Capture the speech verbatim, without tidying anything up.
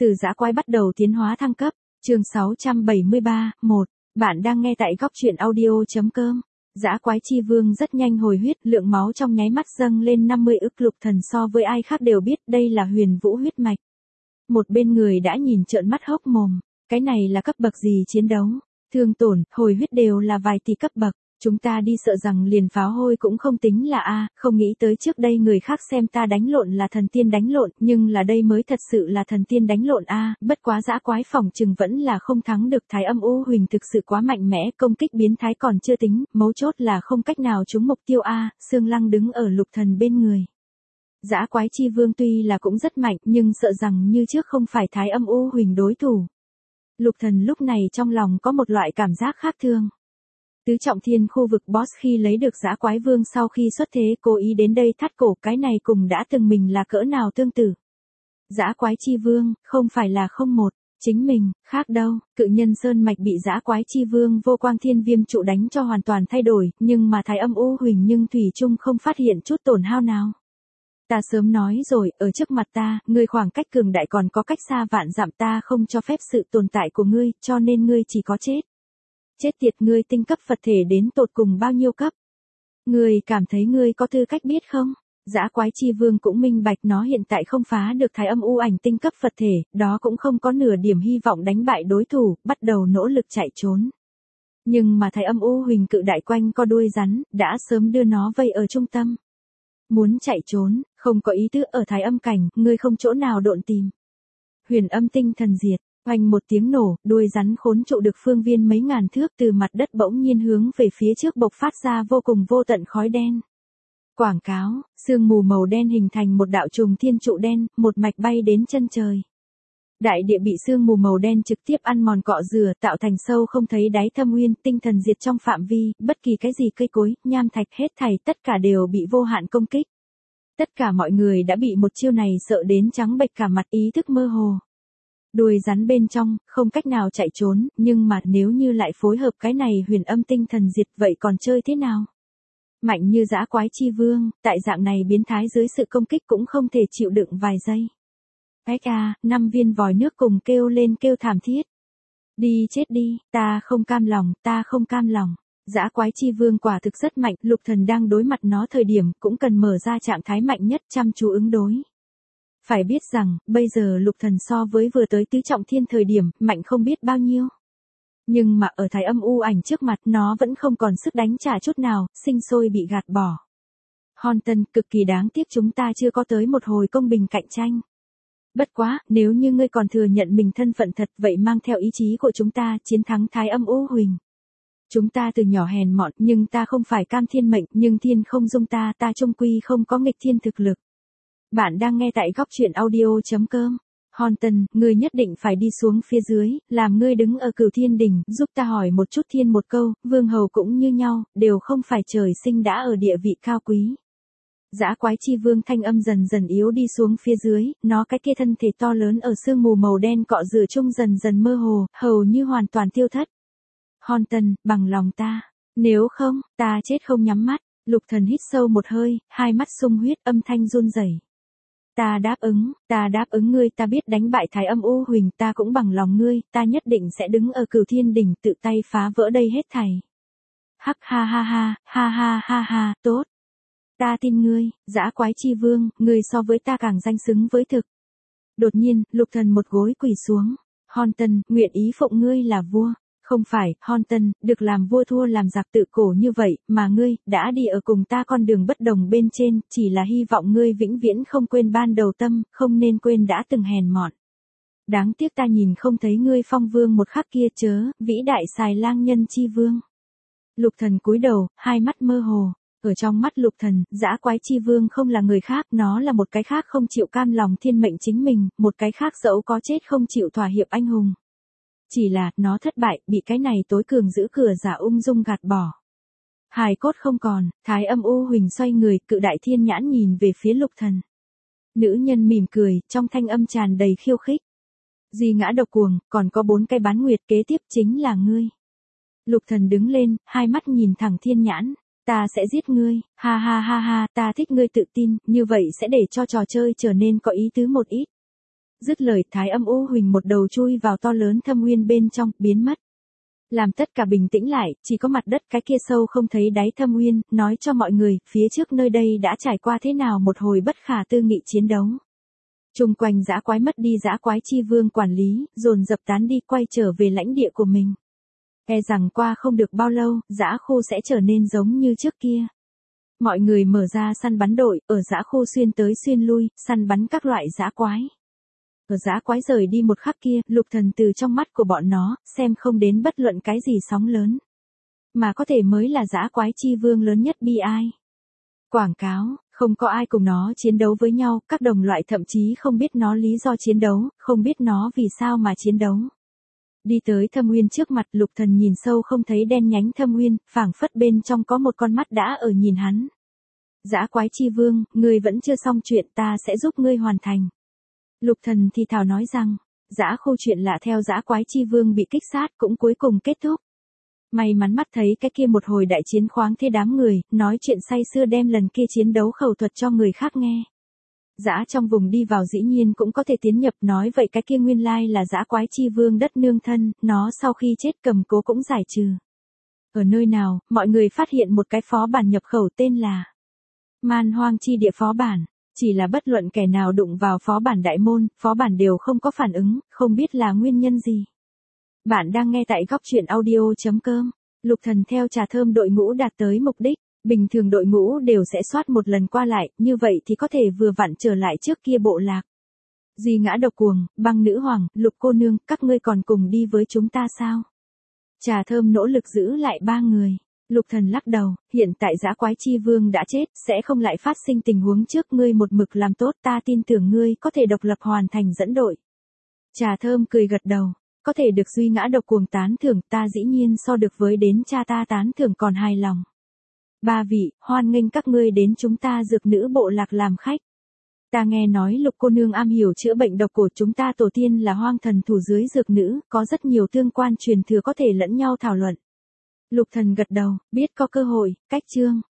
Từ dã quái bắt đầu tiến hóa thăng cấp, chương sáu trăm bảy mươi ba, một. Bạn đang nghe tại góc truyện audio.com. Dã quái chi vương rất nhanh hồi huyết, lượng máu trong nháy mắt dâng lên năm mươi ức. Lục Thần so với ai khác đều biết đây là huyền vũ huyết mạch. Một bên người đã nhìn trợn mắt hốc mồm, cái này là cấp bậc gì chiến đấu, thương tổn, hồi huyết đều là vài tỷ cấp bậc. Chúng ta đi sợ rằng liền pháo hôi cũng không tính là a, không nghĩ tới trước đây người khác xem ta đánh lộn là thần tiên đánh lộn, nhưng là đây mới thật sự là thần tiên đánh lộn a, bất quá dã quái phỏng chừng vẫn là không thắng được Thái Âm U Huỳnh, thực sự quá mạnh mẽ, công kích biến thái còn chưa tính, mấu chốt là không cách nào trúng mục tiêu a. Sương Lăng đứng ở Lục Thần bên người. Dã quái chi vương tuy là cũng rất mạnh, nhưng sợ rằng như trước không phải Thái Âm U Huỳnh đối thủ. Lục Thần lúc này trong lòng có một loại cảm giác khác thường. Tứ trọng thiên khu vực boss khi lấy được dã quái vương sau khi xuất thế cố ý đến đây thắt cổ, cái này cùng đã từng mình là cỡ nào tương tự. Dã quái chi vương, không phải là không một, chính mình, khác đâu, cự nhân sơn mạch bị dã quái chi vương vô quang thiên viêm trụ đánh cho hoàn toàn thay đổi, nhưng mà Thái Âm U Huỳnh nhưng thủy chung không phát hiện chút tổn hao nào. Ta sớm nói rồi, ở trước mặt ta, ngươi khoảng cách cường đại còn có cách xa vạn dặm, ta không cho phép sự tồn tại của ngươi, cho nên ngươi chỉ có chết. Chết tiệt, ngươi tinh cấp Phật thể đến tột cùng bao nhiêu cấp? Ngươi cảm thấy ngươi có tư cách biết không? Dã quái chi vương cũng minh bạch nó hiện tại không phá được Thái Âm U ảnh tinh cấp Phật thể, đó cũng không có nửa điểm hy vọng đánh bại đối thủ, bắt đầu nỗ lực chạy trốn. Nhưng mà Thái Âm U Huỳnh cự đại quanh co đuôi rắn, đã sớm đưa nó vây ở trung tâm. Muốn chạy trốn, không có ý tứ, ở Thái Âm cảnh, ngươi không chỗ nào độn tìm. Huyền âm tinh thần diệt. Oanh một tiếng nổ, đuôi rắn khốn trụ được phương viên mấy ngàn thước từ mặt đất bỗng nhiên hướng về phía trước bộc phát ra vô cùng vô tận khói đen. Quảng cáo, sương mù màu đen hình thành một đạo trùng thiên trụ đen, một mạch bay đến chân trời. Đại địa bị sương mù màu đen trực tiếp ăn mòn cọ rửa, tạo thành sâu không thấy đáy thâm uyên, tinh thần diệt trong phạm vi, bất kỳ cái gì cây cối, nham thạch hết thảy tất cả đều bị vô hạn công kích. Tất cả mọi người đã bị một chiêu này sợ đến trắng bệch cả mặt, ý thức mơ hồ. Đuôi rắn bên trong, không cách nào chạy trốn, nhưng mà nếu như lại phối hợp cái này huyền âm tinh thần diệt vậy còn chơi thế nào? Mạnh như dã quái chi vương, tại dạng này biến thái dưới sự công kích cũng không thể chịu đựng vài giây. Ếch à, năm viên vòi nước cùng kêu lên kêu thảm thiết. Đi chết đi, ta không cam lòng, ta không cam lòng. Dã quái chi vương quả thực rất mạnh, Lục Thần đang đối mặt nó thời điểm cũng cần mở ra trạng thái mạnh nhất, chăm chú ứng đối. Phải biết rằng, bây giờ Lục Thần so với vừa tới tứ trọng thiên thời điểm, mạnh không biết bao nhiêu. Nhưng mà ở Thái Âm U ảnh trước mặt nó vẫn không còn sức đánh trả chút nào, sinh sôi bị gạt bỏ. Hòn Tân, cực kỳ đáng tiếc chúng ta chưa có tới một hồi công bình cạnh tranh. Bất quá, nếu như ngươi còn thừa nhận mình thân phận thật vậy mang theo ý chí của chúng ta chiến thắng Thái Âm U Huỳnh. Chúng ta từ nhỏ hèn mọn, nhưng ta không phải cam thiên mệnh, nhưng thiên không dung ta, ta chung quy không có nghịch thiên thực lực. Bạn đang nghe tại góc truyện audio.com. Hòn Tần, ngươi nhất định phải đi xuống phía dưới, làm ngươi đứng ở Cửu Thiên đỉnh, giúp ta hỏi một chút thiên một câu, vương hầu cũng như nhau, đều không phải trời sinh đã ở địa vị cao quý. Dã quái chi vương thanh âm dần dần yếu đi xuống phía dưới, nó cái kia thân thể to lớn ở sương mù màu đen cọ rửa chung dần dần mơ hồ, hầu như hoàn toàn tiêu thất. Hòn Tần, bằng lòng ta, nếu không, ta chết không nhắm mắt. Lục Thần hít sâu một hơi, hai mắt sung huyết, âm thanh run rẩy. Ta đáp ứng, ta đáp ứng ngươi, ta biết đánh bại Thái Âm U Huỳnh, ta cũng bằng lòng ngươi, ta nhất định sẽ đứng ở Cửu Thiên đỉnh tự tay phá vỡ đây hết thảy. Hắc ha ha ha, ha ha ha ha, tốt. Ta tin ngươi, dã quái chi vương, ngươi so với ta càng danh xứng với thực. Đột nhiên, Lục Thần một gối quỳ xuống. Hòn Tần, nguyện ý phụng ngươi là vua. Không phải, Hòn Tần, được làm vua thua làm giặc tự cổ như vậy, mà ngươi, đã đi ở cùng ta con đường bất đồng bên trên, chỉ là hy vọng ngươi vĩnh viễn không quên ban đầu tâm, không nên quên đã từng hèn mọn. Đáng tiếc ta nhìn không thấy ngươi phong vương một khắc kia chớ, vĩ đại xài lang nhân chi vương. Lục Thần cúi đầu, hai mắt mơ hồ. Ở trong mắt Lục Thần, dã quái chi vương không là người khác, nó là một cái khác không chịu cam lòng thiên mệnh chính mình, một cái khác dẫu có chết không chịu thỏa hiệp anh hùng. Chỉ là, nó thất bại, bị cái này tối cường giữ cửa giả ung dung gạt bỏ. Hài cốt không còn, Thái Âm U Huỳnh xoay người, cự đại thiên nhãn nhìn về phía Lục Thần. Nữ nhân mỉm cười, trong thanh âm tràn đầy khiêu khích. Duy ngã độc cuồng, còn có bốn cái bán nguyệt, kế tiếp chính là ngươi. Lục Thần đứng lên, hai mắt nhìn thẳng thiên nhãn. Ta sẽ giết ngươi, ha ha ha ha, ta thích ngươi tự tin, như vậy sẽ để cho trò chơi trở nên có ý tứ một ít. Dứt lời, Thái Âm U Huỳnh một đầu chui vào to lớn thâm nguyên bên trong, biến mất. Làm tất cả bình tĩnh lại, chỉ có mặt đất cái kia sâu không thấy đáy thâm nguyên, nói cho mọi người, phía trước nơi đây đã trải qua thế nào một hồi bất khả tư nghị chiến đấu. Chung quanh dã quái mất đi dã quái chi vương quản lý, dồn dập tán đi quay trở về lãnh địa của mình. E rằng qua không được bao lâu, dã khu sẽ trở nên giống như trước kia. Mọi người mở ra săn bắn đội, ở dã khu xuyên tới xuyên lui, săn bắn các loại dã quái. Ở dã quái rời đi một khắc kia, Lục Thần từ trong mắt của bọn nó, xem không đến bất luận cái gì sóng lớn. Mà có thể mới là dã quái chi vương lớn nhất bi ai. Quảng cáo, không có ai cùng nó chiến đấu với nhau, các đồng loại thậm chí không biết nó lý do chiến đấu, không biết nó vì sao mà chiến đấu. Đi tới thâm nguyên trước mặt, Lục Thần nhìn sâu không thấy đen nhánh thâm nguyên, phảng phất bên trong có một con mắt đã ở nhìn hắn. Dã quái chi vương, ngươi vẫn chưa xong chuyện, ta sẽ giúp ngươi hoàn thành. Lục Thần thì thào nói rằng, dã khu chuyện lạ theo dã quái chi vương bị kích sát cũng cuối cùng kết thúc. May mắn mắt thấy cái kia một hồi đại chiến khoáng thế đám người, nói chuyện say sưa đem lần kia chiến đấu khẩu thuật cho người khác nghe. Dã trong vùng đi vào dĩ nhiên cũng có thể tiến nhập, nói vậy cái kia nguyên lai là dã quái chi vương đất nương thân, nó sau khi chết cầm cố cũng giải trừ. Ở nơi nào, mọi người phát hiện một cái phó bản nhập khẩu tên là Man Hoang Chi Địa phó bản. Chỉ là bất luận kẻ nào đụng vào phó bản đại môn, phó bản đều không có phản ứng, không biết là nguyên nhân gì. Bạn đang nghe tại góc truyện audio.com. Lục Thần theo trà thơm đội ngũ đạt tới mục đích, bình thường đội ngũ đều sẽ soát một lần qua lại, như vậy thì có thể vừa vặn trở lại trước kia bộ lạc. Duy Ngã Độc Cuồng, Băng Nữ Hoàng, Lục cô nương, các ngươi còn cùng đi với chúng ta sao? Trà thơm nỗ lực giữ lại ba người. Lục Thần lắc đầu, hiện tại dã quái chi vương đã chết, sẽ không lại phát sinh tình huống trước, ngươi một mực làm tốt, ta tin tưởng ngươi có thể độc lập hoàn thành dẫn đội. Trà thơm cười gật đầu, có thể được Duy Ngã Độc Cuồng tán thưởng, ta dĩ nhiên so được với đến cha ta tán thưởng còn hài lòng. Ba vị, hoan nghênh các ngươi đến chúng ta dược nữ bộ lạc làm khách. Ta nghe nói Lục cô nương am hiểu chữa bệnh độc cổ, chúng ta tổ tiên là hoang thần thủ dưới dược nữ, có rất nhiều tương quan truyền thừa có thể lẫn nhau thảo luận. Lục Thần gật đầu, biết có cơ hội, cách chương.